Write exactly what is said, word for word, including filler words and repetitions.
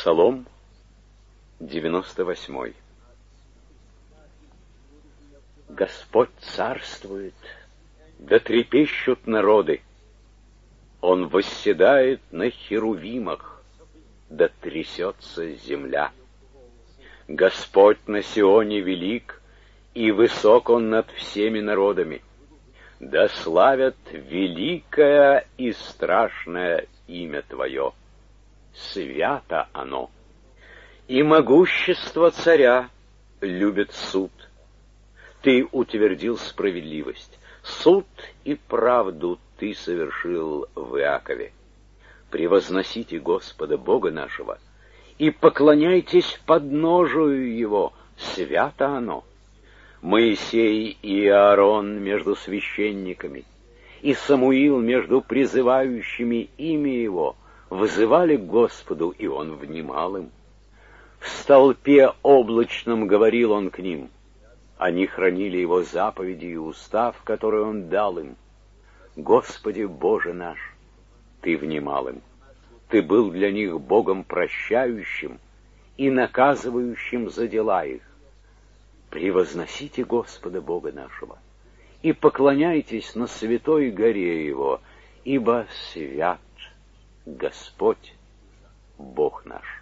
Псалом девяносто восьмой. Господь царствует, да трепещут народы. Он восседает на херувимах, да трясется земля. Господь на Сионе велик, и высок Он над всеми народами. Да славят великое и страшное имя Твое. Свято оно. И могущество царя любит суд. Ты утвердил справедливость. Суд и правду Ты совершил в Иакове. Превозносите Господа Бога нашего и поклоняйтесь подножию Его. Свято оно. Моисей и Аарон между священниками, и Самуил между призывающими имя Его вызывали к Господу, и Он внимал им. В столпе облачном говорил Он к ним. Они хранили Его заповеди и устав, который Он дал им. Господи Боже наш, Ты внимал им. Ты был для них Богом прощающим и наказывающим за дела их. Превозносите Господа Бога нашего и поклоняйтесь на святой горе Его, ибо свят Господь Бог наш.